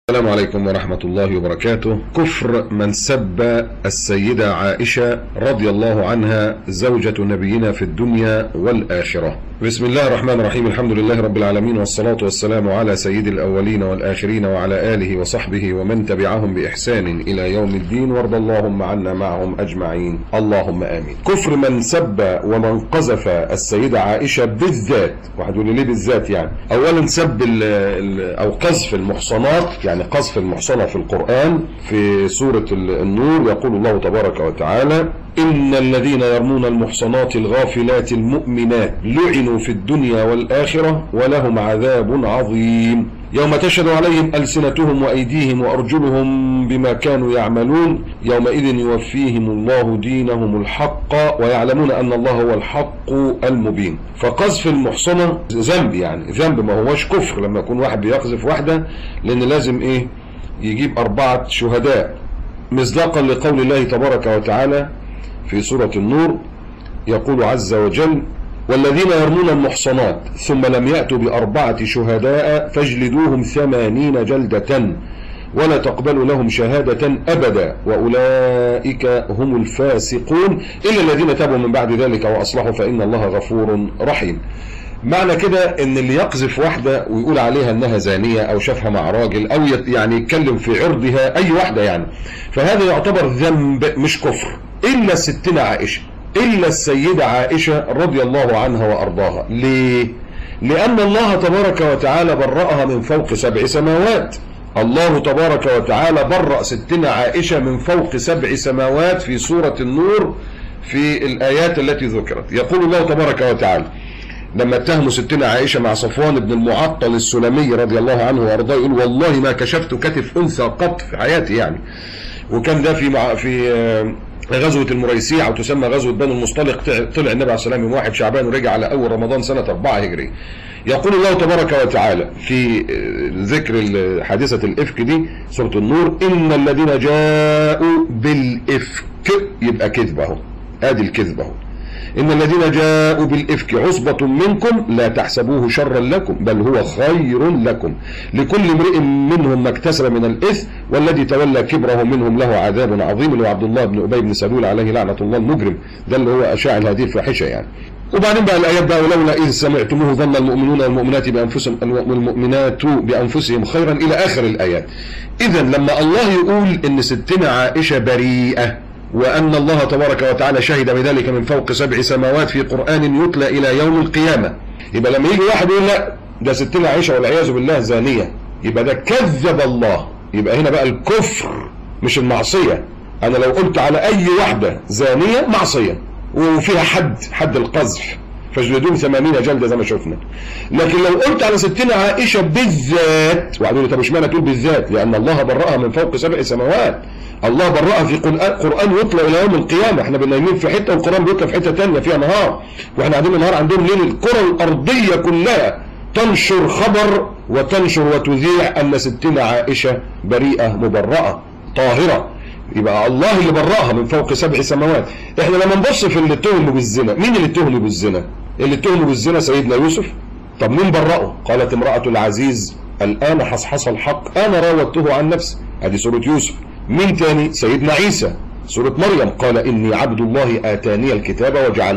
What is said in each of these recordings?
السلام عليكم ورحمة الله وبركاته. كفر من سب السيدة عائشة رضي الله عنها زوجة نبينا في الدنيا والآخرة. بسم الله الرحمن الرحيم. الحمد لله رب العالمين، والصلاة والسلام على سيد الأولين والآخرين وعلى آله وصحبه ومن تبعهم بإحسان إلى يوم الدين، وارض اللهم عنا معهم أجمعين، اللهم آمين. كفر من سب ومن قذف السيدة عائشة بالذات. واحد يقول لي ليه بالذات؟ يعني أولا سب أو قذف المحصنات، يعني قذف المحصنة في القرآن في سورة النور يقول الله تبارك وتعالى: إن الذين يرمون المحصنات الغافلات المؤمنات لعنوا في الدنيا والآخرة ولهم عذاب عظيم يوم تشهد عليهم ألسنتهم وأيديهم وأرجلهم بما كانوا يعملون يومئذ يوفيهم الله دينهم الحق ويعلمون أن الله هو الحق المبين. فقذف المحصنة ذنب، يعني ذنب، ما هوش كفر لما يكون واحد بيقذف واحدة، لأن لازم يجيب 4 شهداء، مصداقا لقول الله تبارك وتعالى في سورة النور يقول عز وجل: والذين يرمون المحصنات ثم لم يأتوا ب4 شهداء فاجلدوهم 80 جلدة ولا تقبلوا لهم شهادة أبدا وأولئك هم الفاسقون إلا الذين تابوا من بعد ذلك وأصلحوا فإن الله غفور رحيم. معنى كده ان اللي يقذف واحدة ويقول عليها انها زانية او شافها مع راجل او يعني يتكلم في عرضها اي واحدة، يعني فهذا يعتبر ذنب مش كفر، الا ستنا عائشة، الا السيدة عائشة رضي الله عنها وارضاها. ليه؟ لان الله تبارك وتعالى برأها من فوق 7 سماوات. الله تبارك وتعالى برأ ستنا عائشة من فوق 7 سماوات في سورة النور في الآيات التي ذكرت. يقول الله تبارك وتعالى لما اتهموا ستنا عائشة مع صفوان بن المعطل السلمي رضي الله عنه وارضاه، يقول: والله ما كشفت كتف انثى قط في حياتي، يعني. وكان ده في غزوة المريسيع او تسمى غزوة بني المصطلق. طلع النبي عليه السلام يوم 1 شعبان ورجع على اول رمضان سنة 4 هجري. يقول الله تبارك وتعالى في ذكر حادثة الإفك دي سورة النور: إن الذين جاءوا بالإفك، يبقى كذب اهو، ادي الكذب اهو. إن الذين جاءوا بالإفك عصبة منكم لا تحسبوه شرا لكم بل هو خير لكم لكل امرئ منهم ما اكتسب من الإثم والذي تولى كبره منهم له عذاب عظيم. اللي هو عبد الله بن أبي بن سلول عليه لعنة الله المجرم، ده اللي هو أشاعل هذه الفاحشة يعني. وبعدين بقى الآيات بقى: ولولا إذ سمعتموه ظن المؤمنون والمؤمنات بأنفسهم والمؤمنات بأنفسهم خيرا إلى آخر الآيات. إذا لما الله يقول إن ستنا عائشة بريئة وأن الله تبارك وتعالى شهد بذلك من فوق 7 سماوات في قرآن يتلى إلى يوم القيامة، يبقى لما يجي واحد يقول لا ده ستنا عائشة والعياذ بالله زانية، يبقى ده كذب الله. يبقى هنا بقى الكفر مش المعصية. أنا لو قلت على أي واحدة زانية معصية وفيها حد القذف فاجلدوهم 80 جلدة زي ما شفنا، لكن لو قلت على ستنا عائشة بالذات، وقالوا لي طب اشمعنى تقول بالذات؟ لأن الله برأها من فوق 7 سماوات. الله برأها في قرآن يطلع إلى يوم القيامة. احنا بنايمين في حتة والقرآن بيطلع في حتة تانية فيها نهار، واحنا قاعدين النهار عندهم ليل. الكرة الأرضية كلها تنشر خبر وتنشر وتذيع أن ستنا عائشة بريئة مبرأة طاهرة. يبقى الله اللي برأها من فوق 7 سماوات. احنا لما نبص في اللي اتهموا بالزنا، مين اللي اتهموا بالزنا؟ اللي اتهموا بالزنا سيدنا يوسف. طب مين برأه؟ قالت امرأة العزيز الآن حصحص الحق أنا راودته عن نفسي، ادي سورة يوسف. مين تاني؟ سيدنا عيسى، سورة مريم: قال إني عبد الله آتاني الكتاب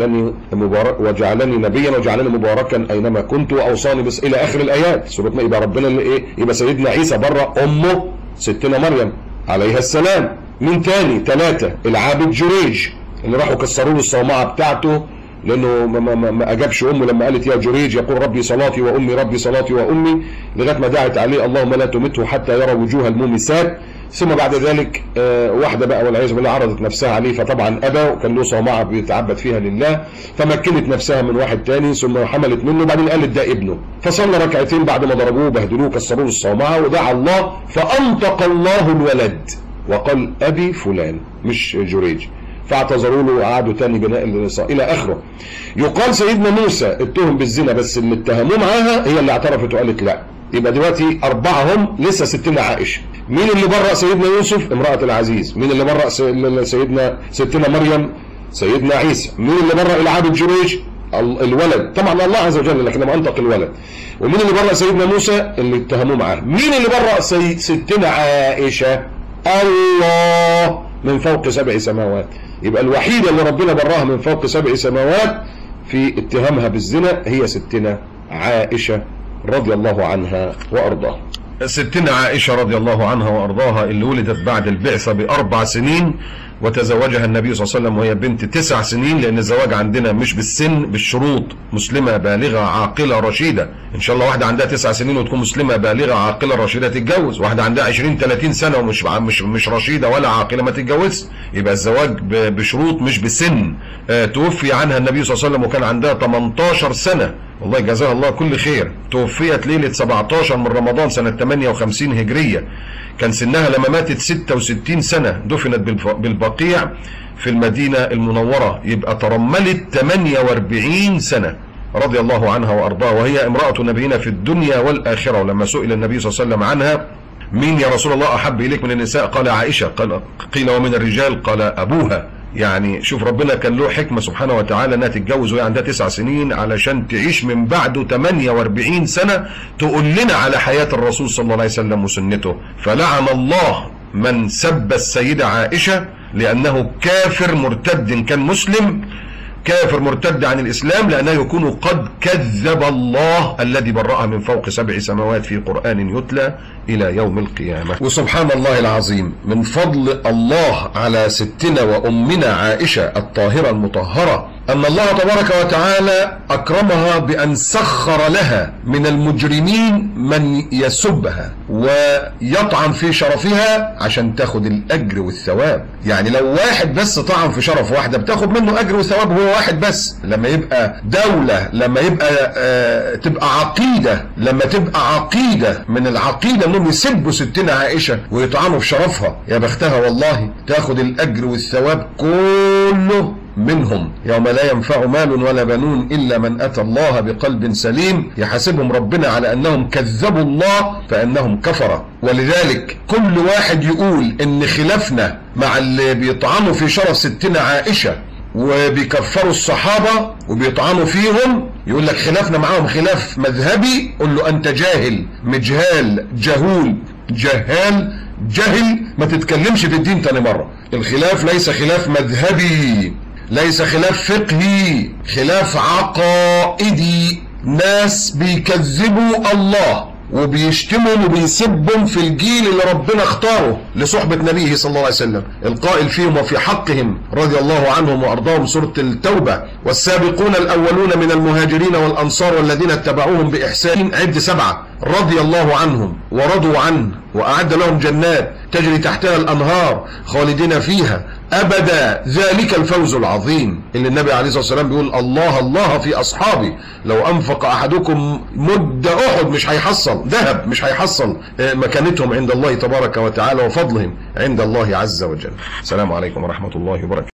وجعلني نبيا وجعلني مباركا أينما كنت وأوصاني بس إلى آخر الآيات. سورة يبقى ربنا اللي يبقى سيدنا عيسى برأ أمه ستنا مريم عليها السلام. مين تاني؟ 3 العابد جريج اللي راحوا كسروا له الصومعة بتاعته لأنه ما أجابش أمه لما قالت يا جريج يقول ربي صلاتي وأمي ربي صلاتي وأمي، لغاية ما دعت عليه اللهم لا تمته حتى يرى وجوه المومسات. ثم بعد ذلك واحدة بقى والعياذ بالله عرضت نفسها عليه، فطبعا أبى، وكان له صومعة بيتعبد فيها لله، فمكنت نفسها من واحد تاني ثم حملت منه، وبعدين قالت ده ابنه، فصلى ركعتين بعد ما ضربوه وبهدلوه كسروا له الصومعة ودعا الله فأنطق الله الولد وقال أبي فلان مش جريج، فاعتذروا له وقعدوا تاني بناء إلى آخره. يقال سيدنا موسى اتهم بالزنا، بس اللي اتهموه معاها هي اللي اعترفت وقالت لا. يبقى دلوقتي 4 هم، لسه ستنا عائشة. مين اللي برأ سيدنا يوسف؟ امرأة العزيز. مين اللي برأ ستنا مريم؟ سيدنا عيسى. مين اللي برأ العابد جريج؟ الولد، طبعا الله عز وجل، لكن لما انطق الولد. ومين اللي برأ سيدنا موسى؟ اللي اتهموه معاه. مين اللي برأ ستنا عائشة؟ الله، من فوق 7 سماوات. يبقى الوحيدة اللي ربنا براها من فوق 7 سماوات في اتهامها بالزنا هي ستنا عائشة رضي الله عنها وأرضاها. ستنا عائشة رضي الله عنها وأرضاها اللي ولدت بعد البعثة ب4 سنين، وتزوجها النبي صلى الله عليه وسلم وهي بنت 9 سنين، لأن الزواج عندنا مش بالسن، بالشروط. مسلمة بالغة عاقلة رشيدة. إن شاء الله واحدة عندها 9 سنين وتكون مسلمة بالغة عاقلة رشيدة تتجوز، واحدة عندها 20-30 سنة ومش مش رشيدة ولا عاقلة ما تتجوز. يبقى الزواج بشروط مش بسن. توفي عنها النبي صلى الله عليه وسلم وكان عندها 18 سنة، والله جزاها الله كل خير. توفيت ليلة 17 من رمضان سنة 58 هجرية. كان سنها لما ماتت 66 سنة. دفنت بالبقيع في المدينة المنورة، يبقى ترملت 48 سنة رضي الله عنها وأرضاها، وهي امرأة نبينا في الدنيا والآخرة. ولما سئل النبي صلى الله عليه وسلم عنها: مين يا رسول الله أحب إليك من النساء؟ قال عائشة. قيل ومن الرجال؟ قال أبوها. يعني شوف ربنا كان له حكمة سبحانه وتعالى انها تتجوز وهي عندها 9 سنين علشان تعيش من بعده 48 سنة تقول لنا على حياة الرسول صلى الله عليه وسلم وسنته. فلعن الله من سب السيدة عائشة لأنه كافر مرتد، كان مسلم كافر مرتد عن الإسلام، لأنه يكون قد كذب الله الذي برأها من فوق 7 سماوات في قرآن يتلى إلى يوم القيامة. وسبحان الله العظيم، من فضل الله على ستنا وأمنا عائشة الطاهرة المطهرة أن الله تبارك وتعالى أكرمها بأن سخر لها من المجرمين من يسبها ويطعن في شرفها عشان تاخد الأجر والثواب. يعني لو واحد بس طعن في شرف واحدة بتاخد منه أجر وثواب، هو واحد بس. لما يبقى دولة، لما يبقى تبقى عقيدة، لما تبقى عقيدة من العقيدة انهم يسبوا ستنا عائشة ويطعنوا في شرفها، يا بختها والله، تاخد الأجر والثواب كله منهم. يوم لا ينفع مال ولا بنون إلا من أتى الله بقلب سليم. يحاسبهم ربنا على أنهم كذبوا الله فأنهم كفرة. ولذلك كل واحد يقول إن خلافنا مع اللي بيطعنوا في شرف ستنا عائشة وبيكفروا الصحابة وبيطعنوا فيهم، يقول لك خلافنا معاهم خلاف مذهبي، قل له أنت جاهل مجهال جهول جهال جهل، ما تتكلمش في الدين تاني مرة. الخلاف ليس خلاف مذهبي، ليس خلاف فقهي، خلاف عقائدي. ناس بيكذبوا الله وبيشتموا وبيسبوا في الجيل اللي ربنا اختاره لصحبة نبيه صلى الله عليه وسلم، القائل فيهم وفي حقهم رضي الله عنهم وأرضاهم، سورة التوبة: والسابقون الأولون من المهاجرين والأنصار والذين اتبعوهم بإحسان، عد 7، رضي الله عنهم ورضوا عنه وأعد لهم جنات تجري تحتها الأنهار خالدين فيها أبدا، ذلك الفوز العظيم. اللي النبي عليه الصلاة والسلام بيقول: الله الله في أصحابي، لو أنفق أحدكم مد أحد مش هيحصل ذهب، مش هيحصل مكانتهم عند الله تبارك وتعالى وفضلهم عند الله عز وجل. السلام عليكم ورحمة الله وبركاته.